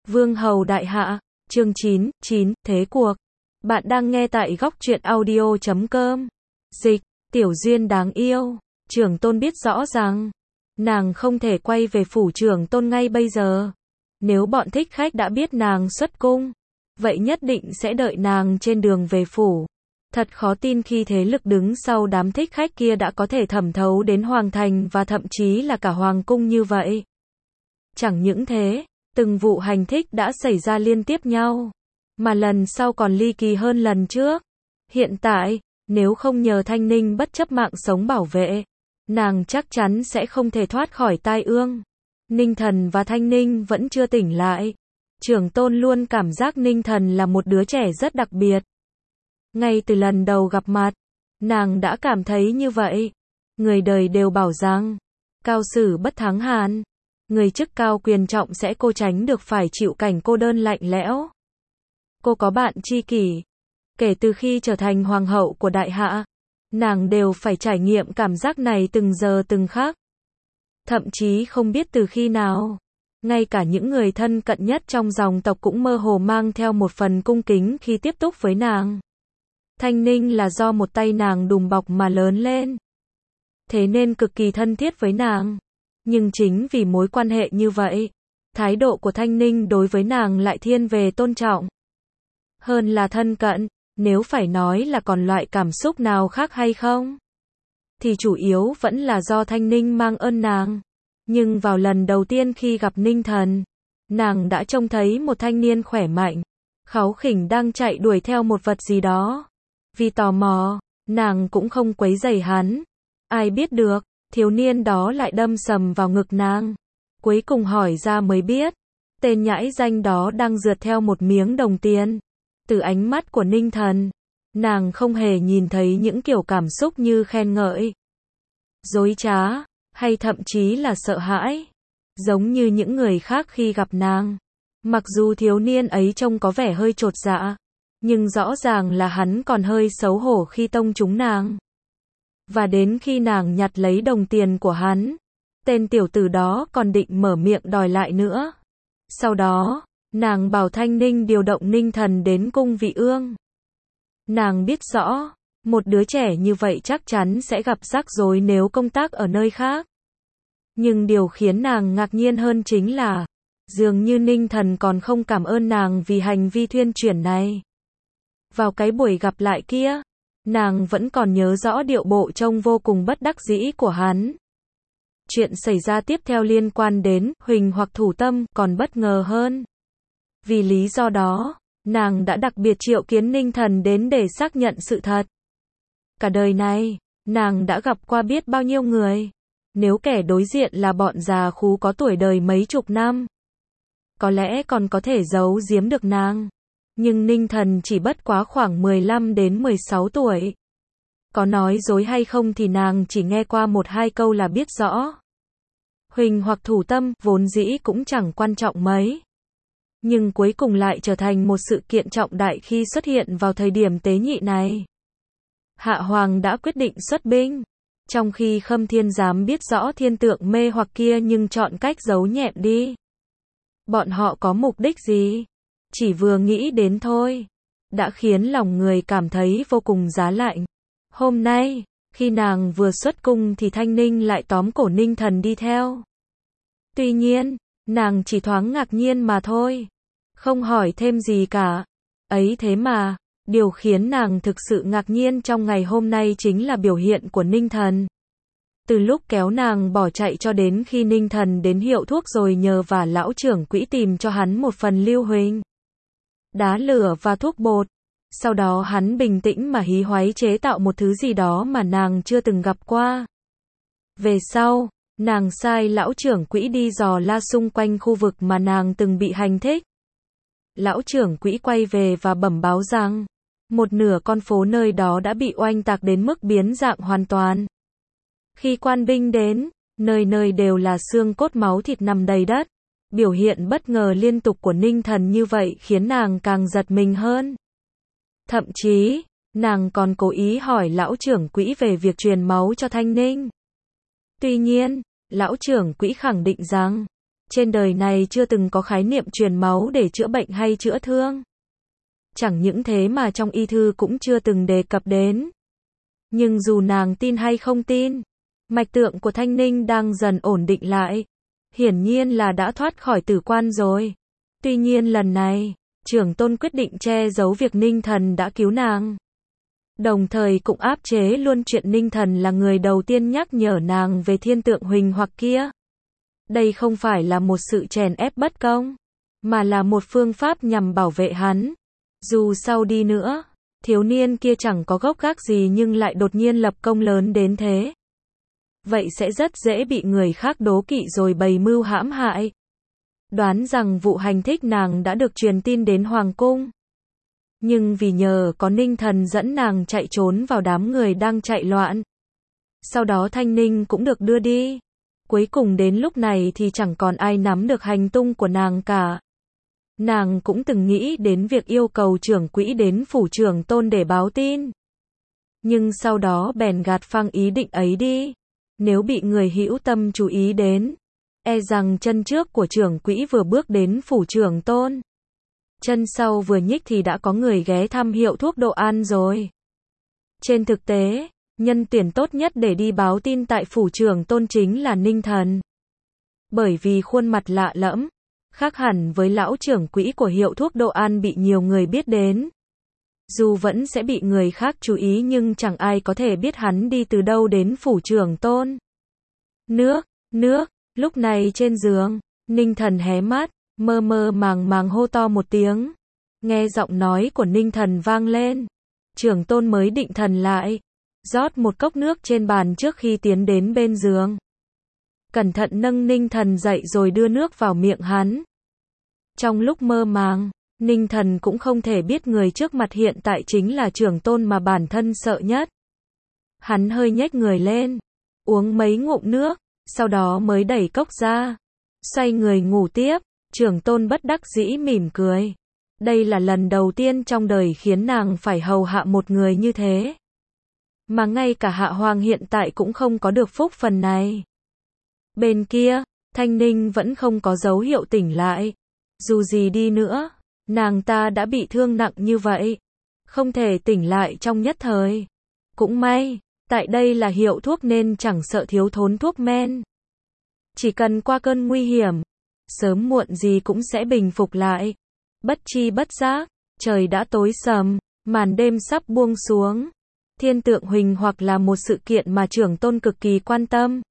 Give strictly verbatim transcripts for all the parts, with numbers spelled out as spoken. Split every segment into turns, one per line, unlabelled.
Vương Hầu Đại Hạ, chương chín, chín, Thế cuộc. Bạn đang nghe tại góc truyện audio chấm com. Dịch, Tiểu Duyên đáng yêu. Trưởng tôn biết rõ rằng, nàng không thể quay về phủ trưởng tôn ngay bây giờ. Nếu bọn thích khách đã biết nàng xuất cung, vậy nhất định sẽ đợi nàng trên đường về phủ. Thật khó tin khi thế lực đứng sau đám thích khách kia đã có thể thẩm thấu đến hoàng thành và thậm chí là cả hoàng cung như vậy. Chẳng những thế, từng vụ hành thích đã xảy ra liên tiếp nhau, mà lần sau còn ly kỳ hơn lần trước. Hiện tại, nếu không nhờ Thanh Ninh bất chấp mạng sống bảo vệ, nàng chắc chắn sẽ không thể thoát khỏi tai ương. Ninh Thần và Thanh Ninh vẫn chưa tỉnh lại. Trưởng tôn luôn cảm giác Ninh Thần là một đứa trẻ rất đặc biệt. Ngay từ lần đầu gặp mặt, nàng đã cảm thấy như vậy. Người đời đều bảo rằng, cao sử bất thắng hàn. Người chức cao quyền trọng sẽ cô tránh được phải chịu cảnh cô đơn lạnh lẽo. Cô có bạn tri kỷ. Kể từ khi trở thành hoàng hậu của Đại Hạ, nàng đều phải trải nghiệm cảm giác này từng giờ từng khắc. Thậm chí không biết từ khi nào, ngay cả những người thân cận nhất trong dòng tộc cũng mơ hồ mang theo một phần cung kính khi tiếp xúc với nàng. Thanh Ninh là do một tay nàng đùm bọc mà lớn lên, thế nên cực kỳ thân thiết với nàng. Nhưng chính vì mối quan hệ như vậy, thái độ của Thanh Ninh đối với nàng lại thiên về tôn trọng hơn là thân cận. Nếu phải nói là còn loại cảm xúc nào khác hay không, thì chủ yếu vẫn là do Thanh Ninh mang ơn nàng. Nhưng vào lần đầu tiên khi gặp Ninh Thần, nàng đã trông thấy một thanh niên khỏe mạnh, kháu khỉnh đang chạy đuổi theo một vật gì đó. Vì tò mò, nàng cũng không quấy rầy hắn. Ai biết được, thiếu niên đó lại đâm sầm vào ngực nàng. Cuối cùng hỏi ra mới biết, tên nhãi danh đó đang rượt theo một miếng đồng tiền. Từ ánh mắt của Ninh Thần, nàng không hề nhìn thấy những kiểu cảm xúc như khen ngợi, dối trá, hay thậm chí là sợ hãi, giống như những người khác khi gặp nàng. Mặc dù thiếu niên ấy trông có vẻ hơi chột dạ, nhưng rõ ràng là hắn còn hơi xấu hổ khi tông trúng nàng. Và đến khi nàng nhặt lấy đồng tiền của hắn, tên tiểu tử đó còn định mở miệng đòi lại nữa. Sau đó, nàng bảo Thanh Ninh điều động Ninh Thần đến cung vị ương. Nàng biết rõ, một đứa trẻ như vậy chắc chắn sẽ gặp rắc rối nếu công tác ở nơi khác. Nhưng điều khiến nàng ngạc nhiên hơn chính là, dường như Ninh Thần còn không cảm ơn nàng vì hành vi thuyên chuyển này. Vào cái buổi gặp lại kia, nàng vẫn còn nhớ rõ điệu bộ trông vô cùng bất đắc dĩ của hắn. Chuyện xảy ra tiếp theo liên quan đến Huỳnh hoặc Thủ Tâm còn bất ngờ hơn. Vì lý do đó, nàng đã đặc biệt triệu kiến Ninh Thần đến để xác nhận sự thật. Cả đời này, nàng đã gặp qua biết bao nhiêu người. Nếu kẻ đối diện là bọn già khú có tuổi đời mấy chục năm, có lẽ còn có thể giấu giếm được nàng. Nhưng Ninh Thần chỉ bất quá khoảng mười lăm đến mười sáu tuổi. Có nói dối hay không thì nàng chỉ nghe qua một hai câu là biết rõ. Huỳnh hoặc Thủ Tâm vốn dĩ cũng chẳng quan trọng mấy, nhưng cuối cùng lại trở thành một sự kiện trọng đại khi xuất hiện vào thời điểm tế nhị này. Hạ Hoàng đã quyết định xuất binh, trong khi Khâm Thiên Giám biết rõ thiên tượng mê hoặc kia nhưng chọn cách giấu nhẹm đi. Bọn họ có mục đích gì? Chỉ vừa nghĩ đến thôi, đã khiến lòng người cảm thấy vô cùng giá lạnh. Hôm nay, khi nàng vừa xuất cung thì Thanh Ninh lại tóm cổ Ninh Thần đi theo. Tuy nhiên, nàng chỉ thoáng ngạc nhiên mà thôi, không hỏi thêm gì cả. Ấy thế mà, điều khiến nàng thực sự ngạc nhiên trong ngày hôm nay chính là biểu hiện của Ninh Thần. Từ lúc kéo nàng bỏ chạy cho đến khi Ninh Thần đến hiệu thuốc rồi nhờ vả lão trưởng quỹ tìm cho hắn một phần lưu huỳnh, đá lửa và thuốc bột. Sau đó hắn bình tĩnh mà hí hoáy chế tạo một thứ gì đó mà nàng chưa từng gặp qua. Về sau, nàng sai lão trưởng quỹ đi dò la xung quanh khu vực mà nàng từng bị hành thích. Lão trưởng quỹ quay về và bẩm báo rằng, một nửa con phố nơi đó đã bị oanh tạc đến mức biến dạng hoàn toàn. Khi quan binh đến, nơi nơi đều là xương cốt máu thịt nằm đầy đất. Biểu hiện bất ngờ liên tục của Ninh Thần như vậy khiến nàng càng giật mình hơn. Thậm chí, nàng còn cố ý hỏi lão trưởng quỹ về việc truyền máu cho Thanh Ninh. Tuy nhiên, lão trưởng quỹ khẳng định rằng, Trên đời này chưa từng có khái niệm truyền máu để chữa bệnh hay chữa thương. Chẳng những thế mà trong y thư cũng chưa từng đề cập đến. Nhưng dù nàng tin hay không tin, mạch tượng của Thanh Ninh đang dần ổn định lại. Hiển nhiên là đã thoát khỏi tử quan rồi. Tuy nhiên lần này, trưởng tôn quyết định che giấu việc Ninh Thần đã cứu nàng. Đồng thời cũng áp chế luôn chuyện Ninh Thần là người đầu tiên nhắc nhở nàng về thiên tượng huỳnh hoặc kia. Đây không phải là một sự chèn ép bất công, mà là một phương pháp nhằm bảo vệ hắn. Dù sau đi nữa, thiếu niên kia chẳng có gốc gác gì nhưng lại đột nhiên lập công lớn đến thế. Vậy sẽ rất dễ bị người khác đố kỵ rồi bày mưu hãm hại. Đoán rằng vụ hành thích nàng đã được truyền tin đến Hoàng cung. Nhưng vì nhờ có Ninh Thần dẫn nàng chạy trốn vào đám người đang chạy loạn. Sau đó Thanh Ninh cũng được đưa đi. Cuối cùng đến lúc này thì chẳng còn ai nắm được hành tung của nàng cả. Nàng cũng từng nghĩ đến việc yêu cầu trưởng quỹ đến phủ trưởng tôn để báo tin. Nhưng sau đó bèn gạt phăng ý định ấy đi. Nếu bị người hữu tâm chú ý đến, e rằng chân trước của trưởng quỹ vừa bước đến phủ trưởng tôn, chân sau vừa nhích thì đã có người ghé thăm hiệu thuốc Độ An rồi. Trên thực tế, nhân tuyển tốt nhất để đi báo tin tại phủ trưởng tôn chính là Ninh Thần. Bởi vì khuôn mặt lạ lẫm, khác hẳn với lão trưởng quỹ của hiệu thuốc Độ An bị nhiều người biết đến. Dù vẫn sẽ bị người khác chú ý nhưng chẳng ai có thể biết hắn đi từ đâu đến phủ trưởng tôn. Nước, nước, lúc này trên giường, Ninh Thần hé mắt, mơ mơ màng màng hô to một tiếng. Nghe giọng nói của Ninh Thần vang lên, trưởng tôn mới định thần lại, rót một cốc nước trên bàn trước khi tiến đến bên giường. Cẩn thận nâng Ninh Thần dậy rồi đưa nước vào miệng hắn. Trong lúc mơ màng, Ninh Thần cũng không thể biết người trước mặt hiện tại chính là trưởng tôn mà bản thân sợ nhất. Hắn hơi nhếch người lên, uống mấy ngụm nước, sau đó mới đẩy cốc ra, xoay người ngủ tiếp. Trưởng tôn bất đắc dĩ mỉm cười. Đây là lần đầu tiên trong đời khiến nàng phải hầu hạ một người như thế. Mà ngay cả Hạ Hoàng hiện tại cũng không có được phúc phần này. Bên kia, Thanh Ninh vẫn không có dấu hiệu tỉnh lại. Dù gì đi nữa, nàng ta đã bị thương nặng như vậy, không thể tỉnh lại trong nhất thời. Cũng may, tại đây là hiệu thuốc nên chẳng sợ thiếu thốn thuốc men. Chỉ cần qua cơn nguy hiểm, sớm muộn gì cũng sẽ bình phục lại. Bất chi bất giác, trời đã tối sầm, màn đêm sắp buông xuống. Thiên tượng huỳnh hoặc là một sự kiện mà trưởng tôn cực kỳ quan tâm.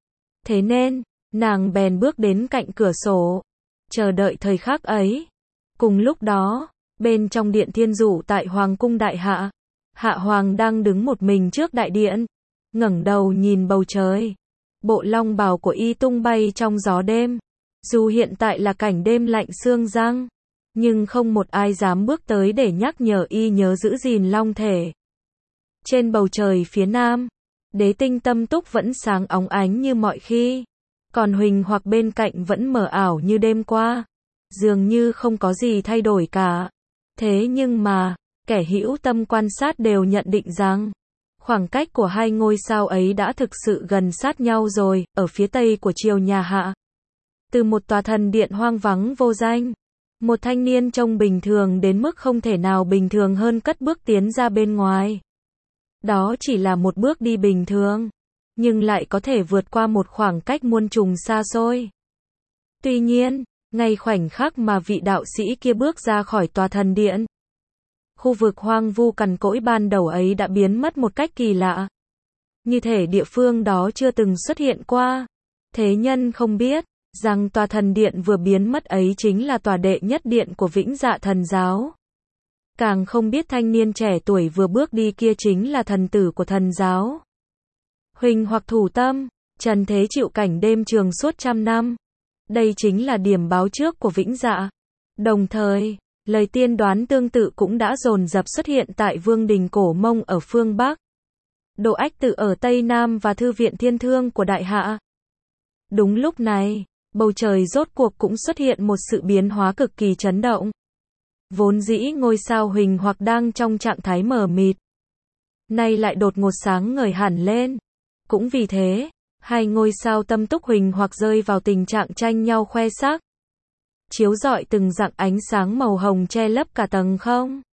Thế nên, nàng bèn bước đến cạnh cửa sổ, chờ đợi thời khắc ấy. Cùng lúc đó, bên trong điện thiên dụ tại Hoàng cung đại hạ, Hạ Hoàng đang đứng một mình trước đại điện, ngẩng đầu nhìn bầu trời. Bộ long bào của y tung bay trong gió đêm. Dù hiện tại là cảnh đêm lạnh xương răng, nhưng không một ai dám bước tới để nhắc nhở y nhớ giữ gìn long thể. Trên bầu trời phía nam, đế tinh tâm túc vẫn sáng óng ánh như mọi khi, còn huỳnh hoặc bên cạnh vẫn mờ ảo như đêm qua, dường như không có gì thay đổi cả. Thế nhưng mà, kẻ hữu tâm quan sát đều nhận định rằng, khoảng cách của hai ngôi sao ấy đã thực sự gần sát nhau rồi. Ở phía tây của triều nhà Hạ, từ một tòa thần điện hoang vắng vô danh, một thanh niên trông bình thường đến mức không thể nào bình thường hơn cất bước tiến ra bên ngoài. Đó chỉ là một bước đi bình thường, nhưng lại có thể vượt qua một khoảng cách muôn trùng xa xôi. Tuy nhiên, ngay khoảnh khắc mà vị đạo sĩ kia bước ra khỏi tòa thần điện, khu vực hoang vu cằn cỗi ban đầu ấy đã biến mất một cách kỳ lạ. Như thể địa phương đó chưa từng xuất hiện qua. Thế nhân không biết rằng tòa thần điện vừa biến mất ấy chính là tòa đệ nhất điện của Vĩnh Dạ Thần giáo. Càng không biết thanh niên trẻ tuổi vừa bước đi kia chính là thần tử của thần giáo. Huỳnh hoặc thủ tâm, trần thế chịu cảnh đêm trường suốt trăm năm. Đây chính là điểm báo trước của Vĩnh Dạ. Đồng thời, lời tiên đoán tương tự cũng đã dồn dập xuất hiện tại Vương đình Cổ Mông ở phương Bắc, Độ Ách Tự ở Tây Nam và Thư viện Thiên Thương của Đại Hạ. Đúng lúc này, bầu trời rốt cuộc cũng xuất hiện một sự biến hóa cực kỳ chấn động. Vốn dĩ ngôi sao huỳnh hoặc đang trong trạng thái mờ mịt, nay lại đột ngột sáng ngời hẳn lên. Cũng vì thế, Hai ngôi sao tâm túc huỳnh hoặc rơi vào tình trạng tranh nhau khoe sắc. Chiếu rọi từng dạng ánh sáng màu hồng che lấp cả tầng không.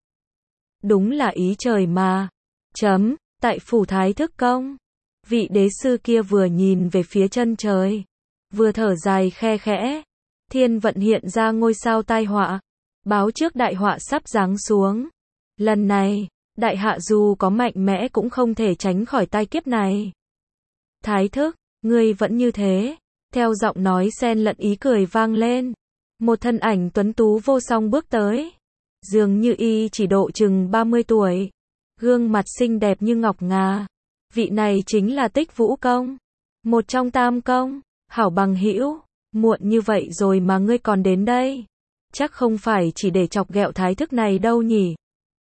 Đúng là ý trời mà. Chấm, tại phủ Thái Thức Công. Vị đế sư kia vừa nhìn về phía chân trời, vừa thở dài khe khẽ. Thiên vận hiện ra ngôi sao tai họa, báo trước đại họa sắp giáng xuống. Lần này, đại hạ dù có mạnh mẽ cũng không thể tránh khỏi tai kiếp này. Thái Thức, ngươi vẫn như thế. Theo giọng nói xen lẫn ý cười vang lên, một thân ảnh tuấn tú vô song bước tới. Dường như y chỉ độ chừng ba mươi tuổi, gương mặt xinh đẹp như ngọc ngà. Vị này chính là Tích Vũ Công, một trong tam công. Hảo bằng hữu, muộn như vậy rồi mà ngươi còn đến đây. Chắc không phải chỉ để chọc ghẹo Thái Thức này đâu nhỉ?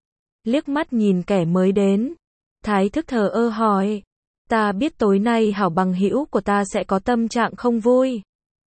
Liếc mắt nhìn kẻ mới đến, Thái Thức thờ ơ hỏi. Ta biết tối nay hảo bằng hữu của ta sẽ có tâm trạng không vui,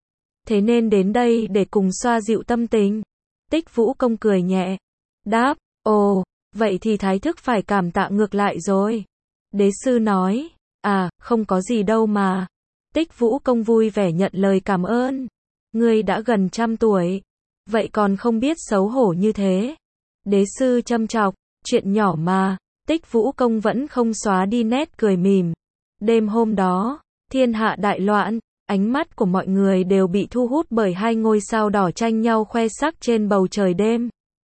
thế nên đến đây để cùng xoa dịu tâm tình. Tích Vũ Công cười nhẹ, đáp, ồ, vậy thì Thái Thức phải cảm tạ ngược lại rồi. Đế sư nói, à, không có gì đâu mà. Tích Vũ Công vui vẻ nhận lời cảm ơn. Ngươi đã gần trăm tuổi, vậy còn không biết xấu hổ như thế. Đế sư châm chọc, chuyện nhỏ mà. Tích Vũ Công vẫn không xóa đi nét cười mỉm. Đêm hôm đó, thiên hạ đại loạn, ánh mắt của mọi người đều bị thu hút bởi hai ngôi sao đỏ tranh nhau khoe sắc trên bầu trời đêm.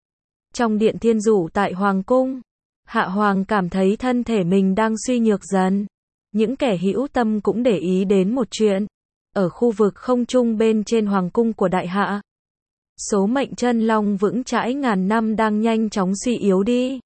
Trong điện thiên dụ tại Hoàng Cung, Hạ Hoàng cảm thấy thân thể mình đang suy nhược dần. Những kẻ hữu tâm cũng để ý đến một chuyện. Ở khu vực không trung bên trên Hoàng Cung của Đại Hạ, số mệnh chân long vững chãi ngàn năm đang nhanh chóng suy yếu đi.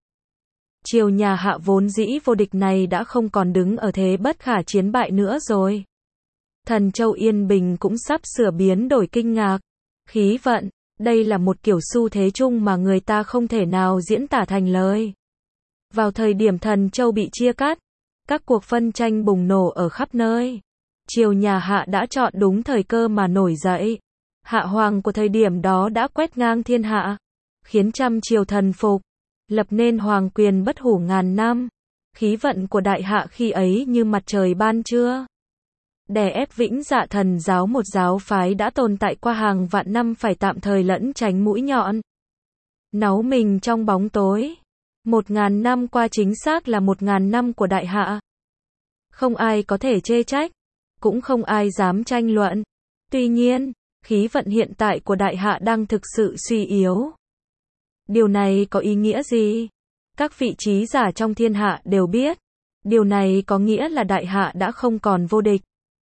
Triều nhà Hạ vốn dĩ vô địch này đã không còn đứng ở thế bất khả chiến bại nữa rồi. Thần châu yên bình cũng sắp sửa biến đổi kinh ngạc. Khí vận, đây là một kiểu xu thế chung mà người ta không thể nào diễn tả thành lời. Vào thời điểm thần châu bị chia cắt, các cuộc phân tranh bùng nổ ở khắp nơi. Triều nhà Hạ đã chọn đúng thời cơ mà nổi dậy. Hạ hoàng của thời điểm đó đã quét ngang thiên hạ, khiến trăm triều thần phục, lập nên hoàng quyền bất hủ ngàn năm. Khí vận của Đại Hạ khi ấy như mặt trời ban trưa. Đè ép Vĩnh Dạ Thần giáo, một giáo phái đã tồn tại qua hàng vạn năm, phải tạm thời lẫn tránh mũi nhọn. Náu mình trong bóng tối. Một ngàn năm qua chính xác là một ngàn năm của Đại Hạ. Không ai có thể chê trách, cũng không ai dám tranh luận. Tuy nhiên, khí vận hiện tại của Đại Hạ đang thực sự suy yếu. Điều này có ý nghĩa gì? Các vị trí giả trong thiên hạ đều biết. Điều này có nghĩa là Đại Hạ đã không còn vô địch,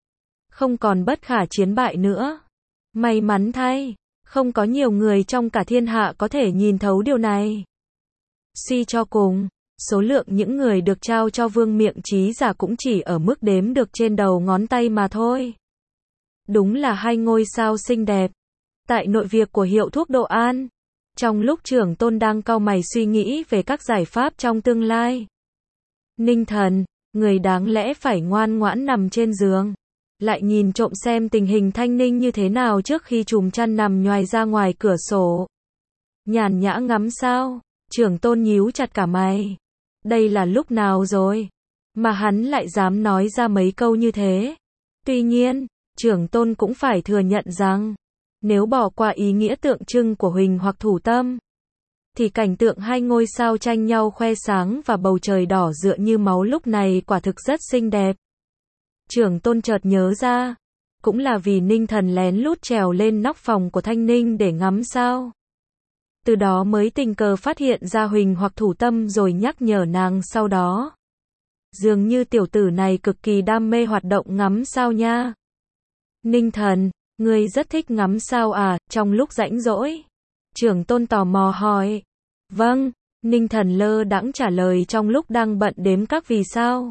không còn bất khả chiến bại nữa. May mắn thay, không có nhiều người trong cả thiên hạ có thể nhìn thấu điều này. Suy cho cùng, số lượng những người được trao cho vương miện trí giả cũng chỉ ở mức đếm được trên đầu ngón tay mà thôi. Đúng là hai ngôi sao xinh đẹp. Tại nội việc của hiệu thuốc Độ An, trong lúc Trưởng Tôn đang cau mày suy nghĩ về các giải pháp trong tương lai, Ninh Thần, người đáng lẽ phải ngoan ngoãn nằm trên giường, lại nhìn trộm xem tình hình Thanh Ninh như thế nào trước khi trùm chăn nằm nhoài ra ngoài cửa sổ. Nhàn nhã ngắm sao. Trưởng Tôn nhíu chặt cả mày. Đây là lúc nào rồi mà hắn lại dám nói ra mấy câu như thế? Tuy nhiên, Trưởng Tôn cũng phải thừa nhận rằng, nếu bỏ qua ý nghĩa tượng trưng của huỳnh hoặc thủ tâm, thì cảnh tượng hai ngôi sao tranh nhau khoe sáng và bầu trời đỏ rựa như máu lúc này quả thực rất xinh đẹp. Trưởng Tôn chợt nhớ ra, cũng là vì Ninh Thần lén lút trèo lên nóc phòng của Thanh Ninh để ngắm sao. Từ đó mới tình cờ phát hiện ra huỳnh hoặc thủ tâm rồi nhắc nhở nàng sau đó. Dường như tiểu tử này cực kỳ đam mê hoạt động ngắm sao nha. Ninh Thần, ngươi rất thích ngắm sao à, trong lúc rảnh rỗi? Trưởng Tôn tò mò hỏi. Vâng, Ninh Thần lơ đãng trả lời trong lúc đang bận đếm các vì sao.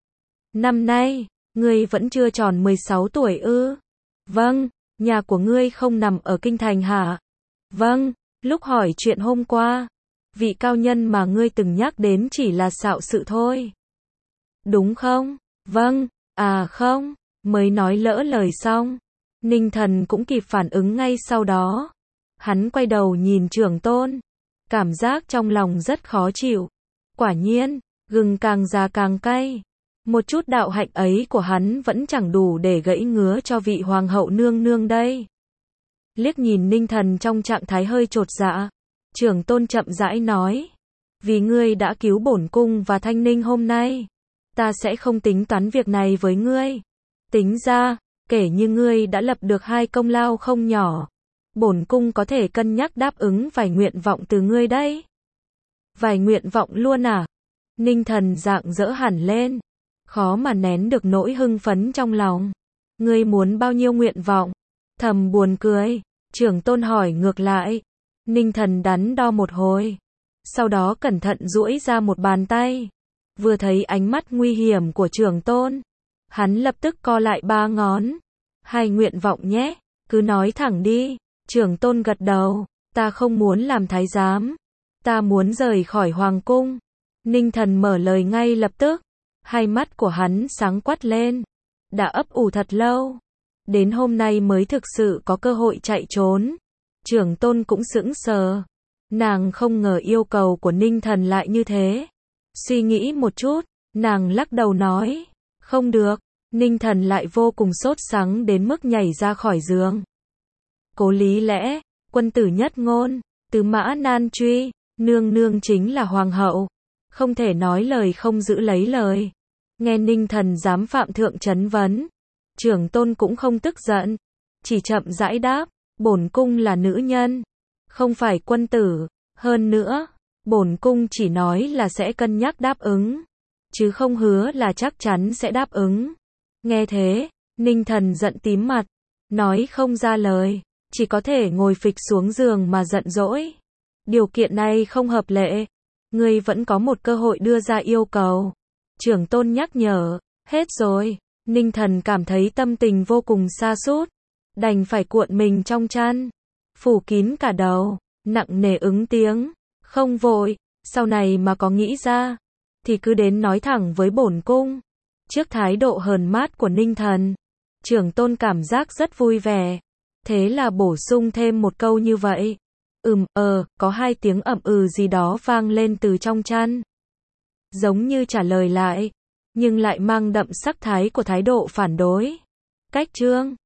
Năm nay, ngươi vẫn chưa tròn mười sáu tuổi ư? Vâng, nhà của ngươi không nằm ở kinh thành hả? Vâng, lúc hỏi chuyện hôm qua, vị cao nhân mà ngươi từng nhắc đến chỉ là xạo sự thôi. Đúng không? Vâng, à không, mới nói lỡ lời xong. Ninh Thần cũng kịp phản ứng ngay sau đó. Hắn quay đầu nhìn Trưởng Tôn, cảm giác trong lòng rất khó chịu. Quả nhiên, gừng càng già càng cay. Một chút đạo hạnh ấy của hắn vẫn chẳng đủ để gãy ngứa cho vị hoàng hậu nương nương đây. Liếc nhìn Ninh Thần trong trạng thái hơi chột dạ, Trưởng Tôn chậm rãi nói, vì ngươi đã cứu bổn cung và Thanh Ninh hôm nay, ta sẽ không tính toán việc này với ngươi. Tính ra, kể như ngươi đã lập được hai công lao không nhỏ, bổn cung có thể cân nhắc đáp ứng vài nguyện vọng từ ngươi đấy. Vài nguyện vọng luôn à? Ninh Thần rạng rỡ hẳn lên, khó mà nén được nỗi hưng phấn trong lòng. Ngươi muốn bao nhiêu nguyện vọng? Thầm buồn cười, Trưởng Tôn hỏi ngược lại. Ninh Thần đắn đo một hồi, sau đó cẩn thận duỗi ra một bàn tay. Vừa thấy ánh mắt nguy hiểm của Trưởng Tôn, hắn lập tức co lại ba ngón. Hai nguyện vọng nhé, cứ nói thẳng đi. Trưởng Tôn gật đầu, ta không muốn làm thái giám, ta muốn rời khỏi hoàng cung. Ninh Thần mở lời ngay lập tức, hai mắt của hắn sáng quắt lên. Đã ấp ủ thật lâu, đến hôm nay mới thực sự có cơ hội chạy trốn. Trưởng Tôn cũng sững sờ, nàng không ngờ yêu cầu của Ninh Thần lại như thế. Suy nghĩ một chút, nàng lắc đầu nói, không được. Ninh Thần lại vô cùng sốt sắng đến mức nhảy ra khỏi giường. Cố lý lẽ, quân tử nhất ngôn, tứ mã nan truy, nương nương chính là hoàng hậu, không thể nói lời không giữ lấy lời. Nghe Ninh Thần dám phạm thượng chấn vấn, Trưởng Tôn cũng không tức giận, chỉ chậm rãi đáp, bổn cung là nữ nhân, không phải quân tử. Hơn nữa, bổn cung chỉ nói là sẽ cân nhắc đáp ứng, chứ không hứa là chắc chắn sẽ đáp ứng. Nghe thế, Ninh Thần giận tím mặt, nói không ra lời, chỉ có thể ngồi phịch xuống giường mà giận dỗi. Điều kiện này không hợp lệ, ngươi vẫn có một cơ hội đưa ra yêu cầu. Trưởng Tôn nhắc nhở, hết rồi. Ninh Thần cảm thấy tâm tình vô cùng sa sút, đành phải cuộn mình trong chăn, phủ kín cả đầu, nặng nề ứng tiếng, không vội, sau này mà có nghĩ ra, thì cứ đến nói thẳng với bổn cung. Trước thái độ hờn mát của Ninh Thần, Trưởng Tôn cảm giác rất vui vẻ, thế là bổ sung thêm một câu như vậy. Ừm, ờ, có hai tiếng ậm ừ gì đó vang lên từ trong chăn. Giống như trả lời lại, nhưng lại mang đậm sắc thái của thái độ phản đối. Cách chương